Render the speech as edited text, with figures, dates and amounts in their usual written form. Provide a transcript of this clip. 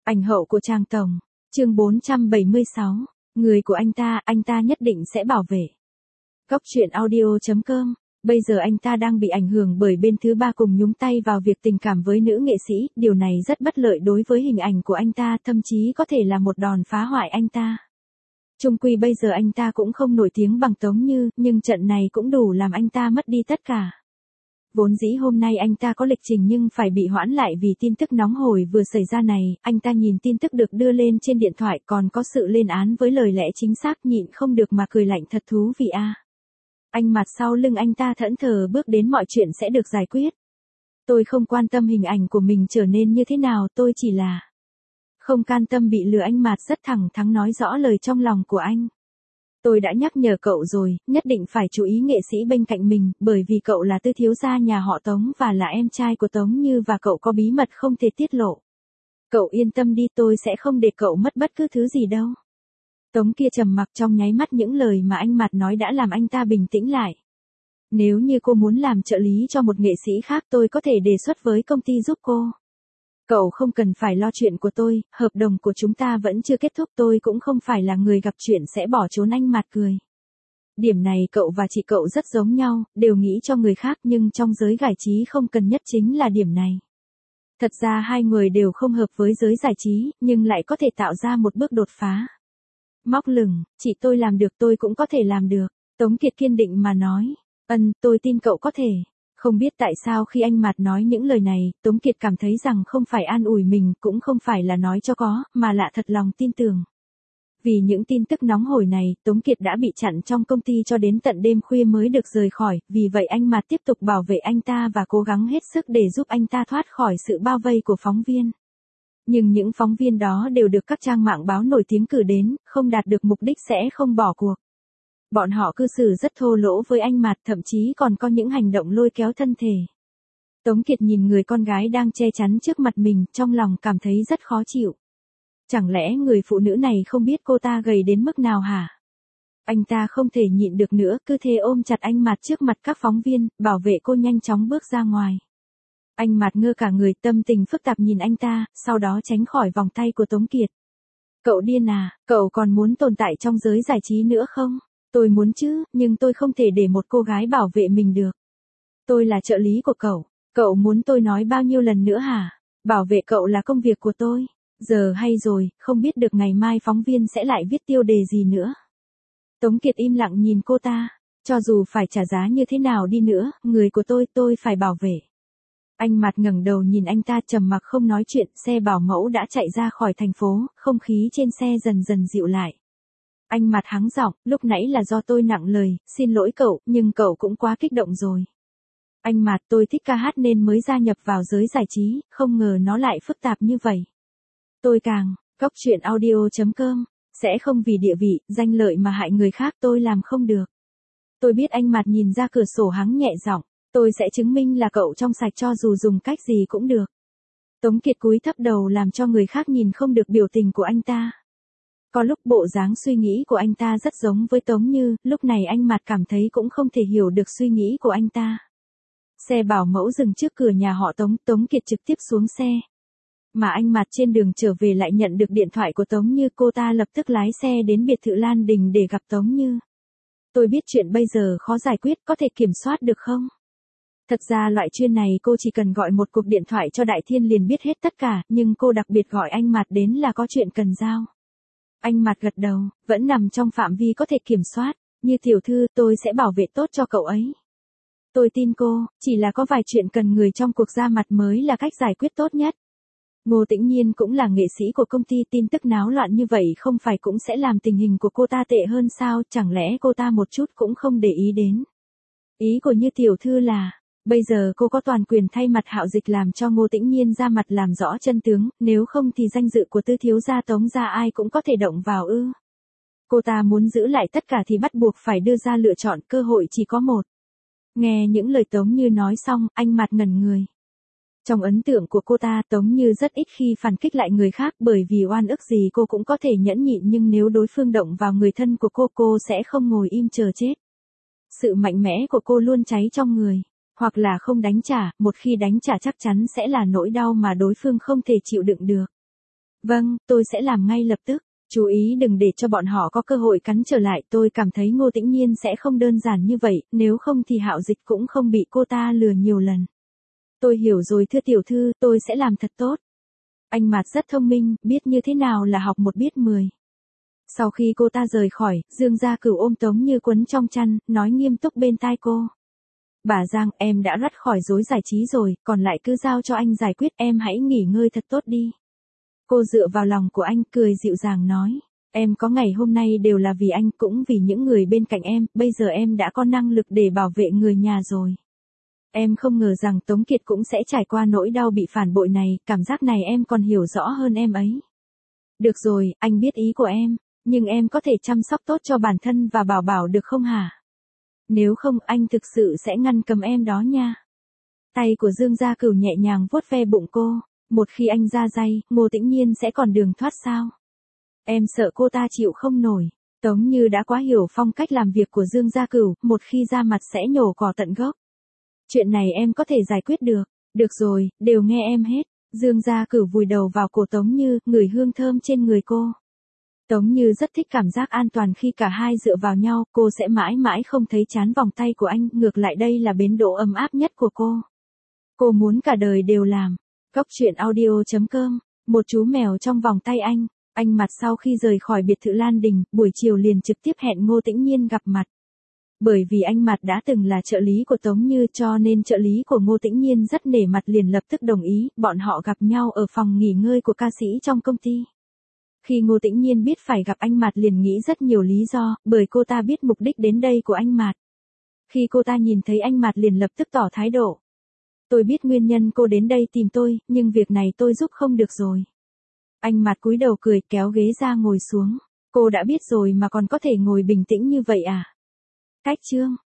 Ảnh hậu của Trang Tổng. Chương 476. Người của anh ta nhất định sẽ bảo vệ. Góc truyện audio.com. Bây giờ anh ta đang bị ảnh hưởng bởi bên thứ ba cùng nhúng tay vào việc tình cảm với nữ nghệ sĩ, điều này rất bất lợi đối với hình ảnh của anh ta, thậm chí có thể là một đòn phá hoại anh ta. Chung quy bây giờ anh ta cũng không nổi tiếng bằng Tống Như, nhưng trận này cũng đủ làm anh ta mất đi tất cả. Vốn dĩ hôm nay anh ta có lịch trình nhưng phải bị hoãn lại vì tin tức nóng hổi vừa xảy ra này, anh ta nhìn tin tức được đưa lên trên điện thoại còn có sự lên án với lời lẽ chính xác, nhịn không được mà cười lạnh thật thú vị a. Anh mặt sau lưng anh ta thẫn thờ bước đến, mọi chuyện sẽ được giải quyết. Tôi không quan tâm hình ảnh của mình trở nên như thế nào, tôi chỉ là không can tâm bị lừa. Anh Mạt rất thẳng thắn nói rõ lời trong lòng của anh. Tôi đã nhắc nhở cậu rồi, nhất định phải chú ý nghệ sĩ bên cạnh mình, bởi vì cậu là tư thiếu gia nhà họ Tống và là em trai của Tống Như và cậu có bí mật không thể tiết lộ. Cậu yên tâm đi, tôi sẽ không để cậu mất bất cứ thứ gì đâu. Tống kia trầm mặc trong nháy mắt, những lời mà anh Mạt nói đã làm anh ta bình tĩnh lại. Nếu như cô muốn làm trợ lý cho một nghệ sĩ khác, tôi có thể đề xuất với công ty giúp cô. Cậu không cần phải lo chuyện của tôi, hợp đồng của chúng ta vẫn chưa kết thúc, tôi cũng không phải là người gặp chuyện sẽ bỏ trốn. Anh Mạt cười. Điểm này cậu và chị cậu rất giống nhau, đều nghĩ cho người khác, nhưng trong giới giải trí không cần nhất chính là điểm này. Thật ra hai người đều không hợp với giới giải trí, nhưng lại có thể tạo ra một bước đột phá. Móc lửng, chị tôi làm được tôi cũng có thể làm được. Tống Kiệt kiên định mà nói. Tôi tin cậu có thể. Không biết tại sao khi anh Mạt nói những lời này, Tống Kiệt cảm thấy rằng không phải an ủi mình, cũng không phải là nói cho có, mà là thật lòng tin tưởng. Vì những tin tức nóng hổi này, Tống Kiệt đã bị chặn trong công ty cho đến tận đêm khuya mới được rời khỏi, vì vậy anh Mạt tiếp tục bảo vệ anh ta và cố gắng hết sức để giúp anh ta thoát khỏi sự bao vây của phóng viên. Nhưng những phóng viên đó đều được các trang mạng báo nổi tiếng cử đến, không đạt được mục đích sẽ không bỏ cuộc. Bọn họ cư xử rất thô lỗ với anh Mạt, thậm chí còn có những hành động lôi kéo thân thể. Tống Kiệt nhìn người con gái đang che chắn trước mặt mình, trong lòng cảm thấy rất khó chịu. Chẳng lẽ người phụ nữ này không biết cô ta gầy đến mức nào hả? Anh ta không thể nhịn được nữa, cứ thế ôm chặt anh Mạt trước mặt các phóng viên, bảo vệ cô nhanh chóng bước ra ngoài. Anh Mạt ngơ cả người, tâm tình phức tạp nhìn anh ta, sau đó tránh khỏi vòng tay của Tống Kiệt. Cậu điên à, cậu còn muốn tồn tại trong giới giải trí nữa không? Tôi muốn chứ, nhưng tôi không thể để một cô gái bảo vệ mình được. Tôi là trợ lý của cậu muốn tôi nói bao nhiêu lần nữa hả? Bảo vệ cậu là công việc của tôi. Giờ hay rồi, không biết được ngày mai phóng viên sẽ lại viết tiêu đề gì nữa. Tống Kiệt im lặng nhìn cô ta. Cho dù phải trả giá như thế nào đi nữa, người của tôi phải bảo vệ. Anh Mạt ngẩng đầu nhìn anh ta, trầm mặc không nói chuyện. Xe bảo mẫu đã chạy ra khỏi thành phố, không khí trên xe dần dần dịu lại. Anh Mạt hắng giọng, lúc nãy là do tôi nặng lời, xin lỗi cậu, nhưng cậu cũng quá kích động rồi. Anh Mạt, tôi thích ca hát nên mới gia nhập vào giới giải trí, không ngờ nó lại phức tạp như vậy. Tôi càng, góc truyện audio.com, sẽ không vì địa vị, danh lợi mà hại người khác, tôi làm không được. Tôi biết. Anh Mạt nhìn ra cửa sổ hắng nhẹ giọng, tôi sẽ chứng minh là cậu trong sạch cho dù dùng cách gì cũng được. Tống Kiệt cúi thấp đầu làm cho người khác nhìn không được biểu tình của anh ta. Có lúc bộ dáng suy nghĩ của anh ta rất giống với Tống Như, lúc này anh Mạt cảm thấy cũng không thể hiểu được suy nghĩ của anh ta. Xe bảo mẫu dừng trước cửa nhà họ Tống, Tống Kiệt trực tiếp xuống xe. Mà anh Mạt trên đường trở về lại nhận được điện thoại của Tống Như, cô ta lập tức lái xe đến biệt thự Lan Đình để gặp Tống Như. Tôi biết chuyện bây giờ khó giải quyết, có thể kiểm soát được không? Thật ra loại chuyện này cô chỉ cần gọi một cuộc điện thoại cho Đại Thiên liền biết hết tất cả, nhưng cô đặc biệt gọi anh Mạt đến là có chuyện cần giao. Anh Mạt gật đầu, vẫn nằm trong phạm vi có thể kiểm soát. Như tiểu thư, tôi sẽ bảo vệ tốt cho cậu ấy. Tôi tin cô, chỉ là có vài chuyện cần người trong cuộc ra mặt mới là cách giải quyết tốt nhất. Ngô Tĩnh Nhiên cũng là nghệ sĩ của công ty, tin tức náo loạn như vậy không phải cũng sẽ làm tình hình của cô ta tệ hơn sao, chẳng lẽ cô ta một chút cũng không để ý đến. Ý của Như tiểu thư là, bây giờ cô có toàn quyền thay mặt Hạo Dịch làm cho Ngô Tĩnh Nhiên ra mặt làm rõ chân tướng, nếu không thì danh dự của tư thiếu gia Tống gia ai cũng có thể động vào ư. Cô ta muốn giữ lại tất cả thì bắt buộc phải đưa ra lựa chọn, cơ hội chỉ có một. Nghe những lời Tống Như nói xong, anh Mạt ngẩn người. Trong ấn tượng của cô ta, Tống Như rất ít khi phản kích lại người khác, bởi vì oan ức gì cô cũng có thể nhẫn nhịn, nhưng nếu đối phương động vào người thân của cô sẽ không ngồi im chờ chết. Sự mạnh mẽ của cô luôn cháy trong người. Hoặc là không đánh trả, một khi đánh trả chắc chắn sẽ là nỗi đau mà đối phương không thể chịu đựng được. Vâng, tôi sẽ làm ngay lập tức. Chú ý đừng để cho bọn họ có cơ hội cắn trở lại, tôi cảm thấy Ngô Tĩnh Nhiên sẽ không đơn giản như vậy, nếu không thì Hạo Dịch cũng không bị cô ta lừa nhiều lần. Tôi hiểu rồi thưa tiểu thư, tôi sẽ làm thật tốt. Anh Mạt rất thông minh, biết như thế nào là học một biết 10. Sau khi cô ta rời khỏi, Dương Gia Cửu ôm Tống Như quấn trong chăn, nói nghiêm túc bên tai cô. Bà Giang, em đã rắt khỏi rối giải trí rồi, còn lại cứ giao cho anh giải quyết, em hãy nghỉ ngơi thật tốt đi. Cô dựa vào lòng của anh, cười dịu dàng nói. Em có ngày hôm nay đều là vì anh, cũng vì những người bên cạnh em, bây giờ em đã có năng lực để bảo vệ người nhà rồi. Em không ngờ rằng Tống Kiệt cũng sẽ trải qua nỗi đau bị phản bội này, cảm giác này em còn hiểu rõ hơn em ấy. Được rồi, anh biết ý của em, nhưng em có thể chăm sóc tốt cho bản thân và Bảo Bảo được không hả? Nếu không anh thực sự sẽ ngăn cấm em đó nha. Tay của Dương Gia Cửu nhẹ nhàng vuốt ve bụng cô, một khi anh ra tay, Ngô Tĩnh Nhiên sẽ còn đường thoát sao? Em sợ cô ta chịu không nổi. Tống Như đã quá hiểu phong cách làm việc của Dương Gia Cửu, một khi ra mặt sẽ nhổ cỏ tận gốc. Chuyện này em có thể giải quyết được. Được rồi, đều nghe em hết. Dương Gia Cửu vùi đầu vào cổ Tống Như, ngửi hương thơm trên người cô. Tống Như rất thích cảm giác an toàn khi cả hai dựa vào nhau, cô sẽ mãi mãi không thấy chán vòng tay của anh, ngược lại đây là bến đỗ ấm áp nhất của cô. Cô muốn cả đời đều làm. Cốc truyện audio.com, một chú mèo trong vòng tay anh. Anh Mạt sau khi rời khỏi biệt thự Lan Đình, buổi chiều liền trực tiếp hẹn Ngô Tĩnh Nhiên gặp mặt. Bởi vì anh Mạt đã từng là trợ lý của Tống Như cho nên trợ lý của Ngô Tĩnh Nhiên rất nể mặt liền lập tức đồng ý, bọn họ gặp nhau ở phòng nghỉ ngơi của ca sĩ trong công ty. Khi Ngô Tĩnh Nhiên biết phải gặp anh Mạt liền nghĩ rất nhiều lý do, bởi cô ta biết mục đích đến đây của anh Mạt. Khi cô ta nhìn thấy anh Mạt liền lập tức tỏ thái độ. Tôi biết nguyên nhân cô đến đây tìm tôi, nhưng việc này tôi giúp không được rồi. Anh Mạt cúi đầu cười kéo ghế ra ngồi xuống. Cô đã biết rồi mà còn có thể ngồi bình tĩnh như vậy à? Cách chương